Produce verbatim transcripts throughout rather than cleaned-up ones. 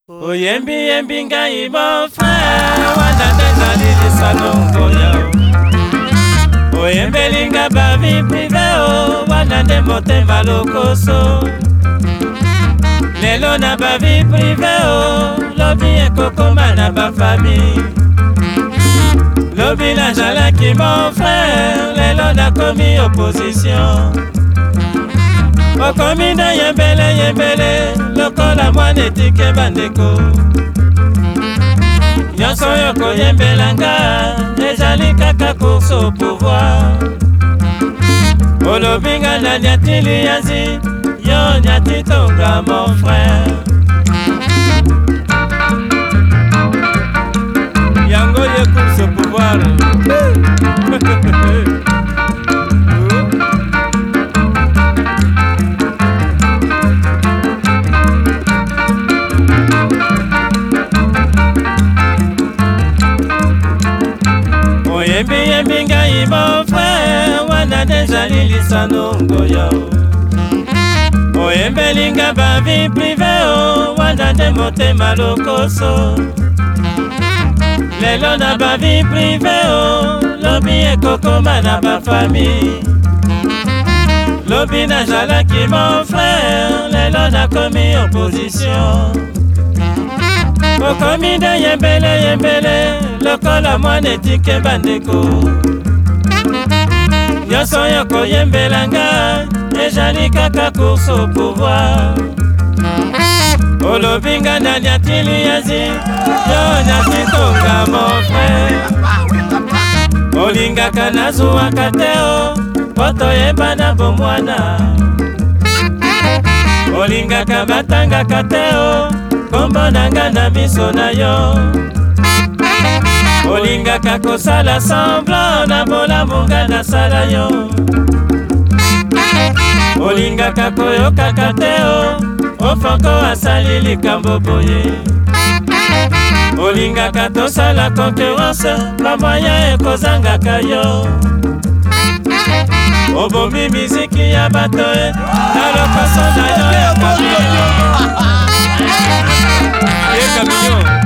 Oyembi yembi ngai mon frère wana tezali lisano ngoya oyembelinga ba vie privée o wana nde motema lokoso lelo na ba vie privée o lobi ekokoma na ba famille lobi nazalaki mon frère lelo nakomi opposition okomi na yembele yembele lokola mwana etike bandeko nyonso oyo koyembelanga ezali kaka course au pouvoir olobi nga na nyatili yazi yo nyatitonga mon frère yango ye course au pouvoir Yembi yembi ngai mon frère wana dezali lisano ngoya oyembelinga ba vie privée o wana nde motema lokoso lelo na ba vie privée o lobi ekokoma na ba famille lobi nazalaki mon frère lelo nakomi opposition okomi nde yembele yembele lokola mwana etike bandeko nyonso oyo koyembelanga ezali kaka course au pouvoir olobi nga na nyatili yazi yo nyatitonga mon frère olingaka nazuwaka te o po toyeba na bomwana olingaka batangaka te o kombo nanga na miso na yo olingaka kosala semblant na bolamu nga nasala yo olingaka koyokaka te o ofoko asali likambo boye olingaka tosala concurrence bamoya ekozangaka yo obombi miziki ya bato e na lokoso na yo ekamilio ekamilio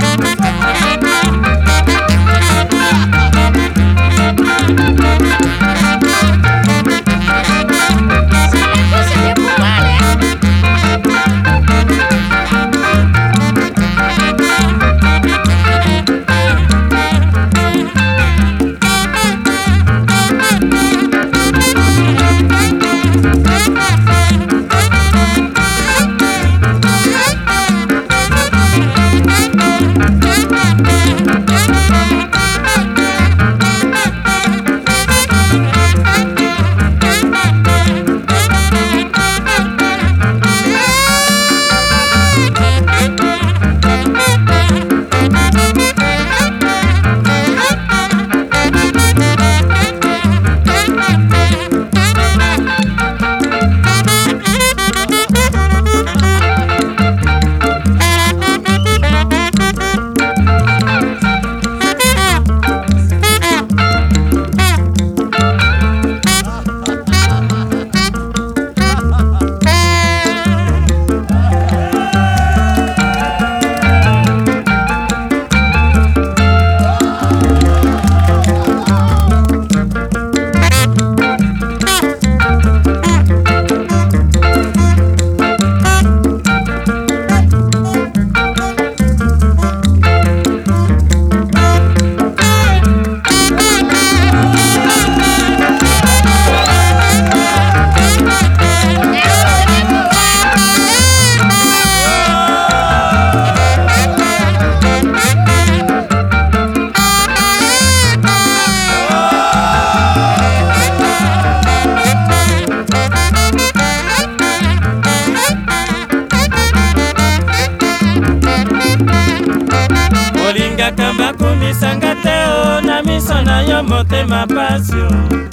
olingaka bakumisanga te o na miso na yo motema pasio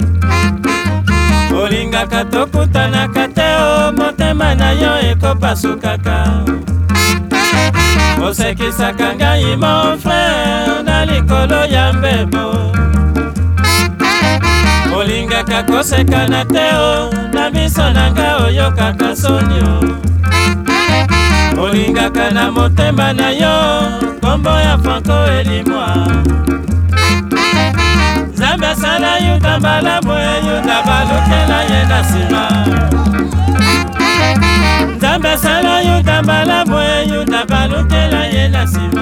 olingaka tokutanaka te o motema na yo ekopasukaka osekisaka ngai mon frère na likolo ya mbebo olingaka kosekana te o na miso na nga oyokaka sonio olingaka na motema na yo kombo ya Franco Elimwa. Nzambe asala Yuda malamu e Yuda balukela ye na nsima. Nzambe asala Yuda malamu e Yuda balukela ye na nsima.